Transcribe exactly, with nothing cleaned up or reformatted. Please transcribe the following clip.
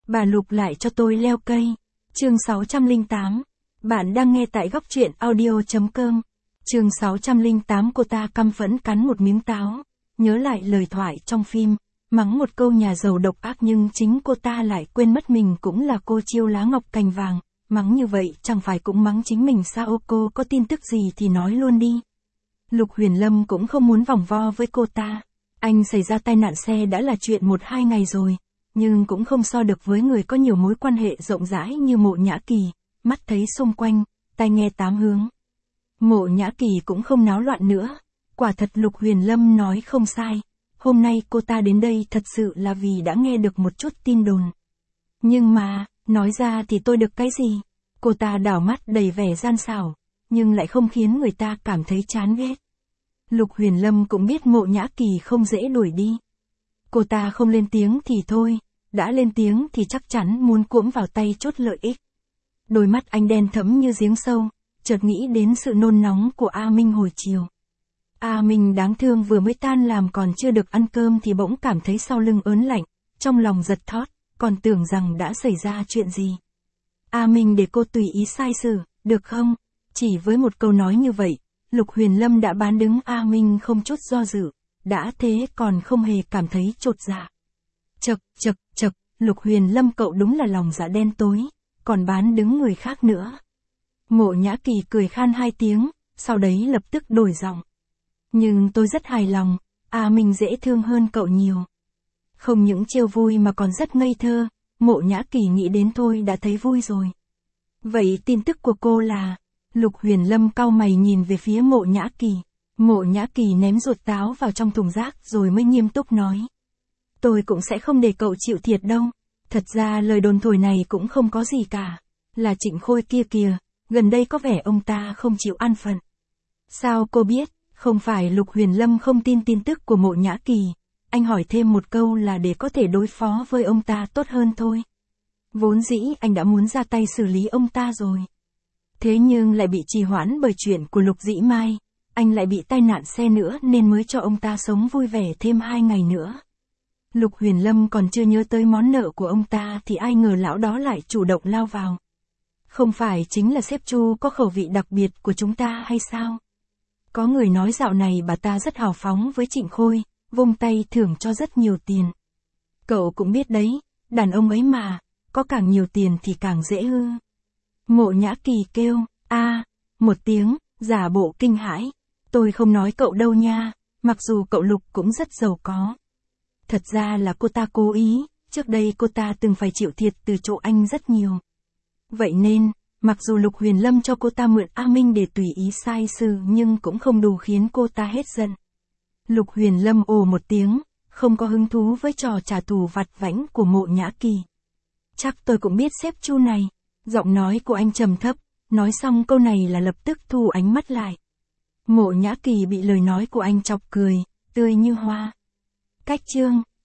bà Lục lại cho tôi leo cây. Chương sáu trăm lẻ tám. Bạn đang nghe tại góc truyện audio chấm com. Chương sáu trăm lẻ tám. Cô ta căm phẫn cắn một miếng táo, nhớ lại lời thoại trong phim, mắng một câu nhà giàu độc ác nhưng chính cô ta lại quên mất mình cũng là cô chiêu lá ngọc cành vàng, mắng như vậy chẳng phải cũng mắng chính mình sao? Ô, cô có tin tức gì thì nói luôn đi. Lục Huyền Lâm cũng không muốn vòng vo với cô ta. Anh xảy ra tai nạn xe đã là chuyện một hai ngày rồi, nhưng cũng không so được với người có nhiều mối quan hệ rộng rãi như Mộ Nhã Kỳ, mắt thấy xung quanh, tai nghe tám hướng. Mộ Nhã Kỳ cũng không náo loạn nữa, quả thật Lục Huyền Lâm nói không sai, hôm nay cô ta đến đây thật sự là vì đã nghe được một chút tin đồn. Nhưng mà, nói ra thì tôi được cái gì? Cô ta đảo mắt đầy vẻ gian xảo, nhưng lại không khiến người ta cảm thấy chán ghét. Lục Huyền Lâm cũng biết Mộ Nhã Kỳ không dễ đuổi đi. Cô ta không lên tiếng thì thôi, đã lên tiếng thì chắc chắn muốn cuỗm vào tay chốt lợi ích. Đôi mắt anh đen thẫm như giếng sâu, chợt nghĩ đến sự nôn nóng của A Minh hồi chiều. A Minh đáng thương vừa mới tan làm còn chưa được ăn cơm thì bỗng cảm thấy sau lưng ớn lạnh, trong lòng giật thót, còn tưởng rằng đã xảy ra chuyện gì. A Minh, để cô tùy ý sai xử, được không? Chỉ với một câu nói như vậy, Lục Huyền Lâm đã bán đứng A Minh không chút do dự, đã thế còn không hề cảm thấy chột dạ. Chậc, chậc, chậc, Lục Huyền Lâm cậu đúng là lòng dạ đen tối, còn bán đứng người khác nữa. Mộ Nhã Kỳ cười khan hai tiếng, sau đấy lập tức đổi giọng. Nhưng tôi rất hài lòng, A Minh dễ thương hơn cậu nhiều. Không những trêu vui mà còn rất ngây thơ, Mộ Nhã Kỳ nghĩ đến thôi đã thấy vui rồi. Vậy tin tức của cô là... Lục Huyền Lâm cau mày nhìn về phía Mộ Nhã Kỳ. Mộ Nhã Kỳ ném ruột táo vào trong thùng rác rồi mới nghiêm túc nói. Tôi cũng sẽ không để cậu chịu thiệt đâu. Thật ra lời đồn thổi này cũng không có gì cả. Là Trịnh Khôi kia kìa, gần đây có vẻ ông ta không chịu an phận. Sao cô biết? Không phải Lục Huyền Lâm không tin tin tức của Mộ Nhã Kỳ. Anh hỏi thêm một câu là để có thể đối phó với ông ta tốt hơn thôi. Vốn dĩ anh đã muốn ra tay xử lý ông ta rồi. Thế nhưng lại bị trì hoãn bởi chuyện của Lục Dĩ Mai, anh lại bị tai nạn xe nữa nên mới cho ông ta sống vui vẻ thêm hai ngày nữa. Lục Huyền Lâm còn chưa nhớ tới món nợ của ông ta thì ai ngờ lão đó lại chủ động lao vào. Không phải chính là sếp Chu có khẩu vị đặc biệt của chúng ta hay sao? Có người nói dạo này bà ta rất hào phóng với Trịnh Khôi, vung tay thưởng cho rất nhiều tiền. Cậu cũng biết đấy, đàn ông ấy mà, có càng nhiều tiền thì càng dễ hư. Mộ Nhã Kỳ kêu, a, một tiếng, giả bộ kinh hãi. Tôi không nói cậu đâu nha, mặc dù cậu Lục cũng rất giàu có. Thật ra là cô ta cố ý, trước đây cô ta từng phải chịu thiệt từ chỗ anh rất nhiều. Vậy nên, mặc dù Lục Huyền Lâm cho cô ta mượn A Minh để tùy ý sai xử nhưng cũng không đủ khiến cô ta hết giận. Lục Huyền Lâm ồ một tiếng, không có hứng thú với trò trả thù vặt vãnh của Mộ Nhã Kỳ. Chắc tôi cũng biết sếp Chu này. Giọng nói của anh trầm thấp, nói xong câu này là lập tức thu ánh mắt lại. Mộ Nhã Kỳ bị lời nói của anh chọc cười, tươi như hoa. Cách chương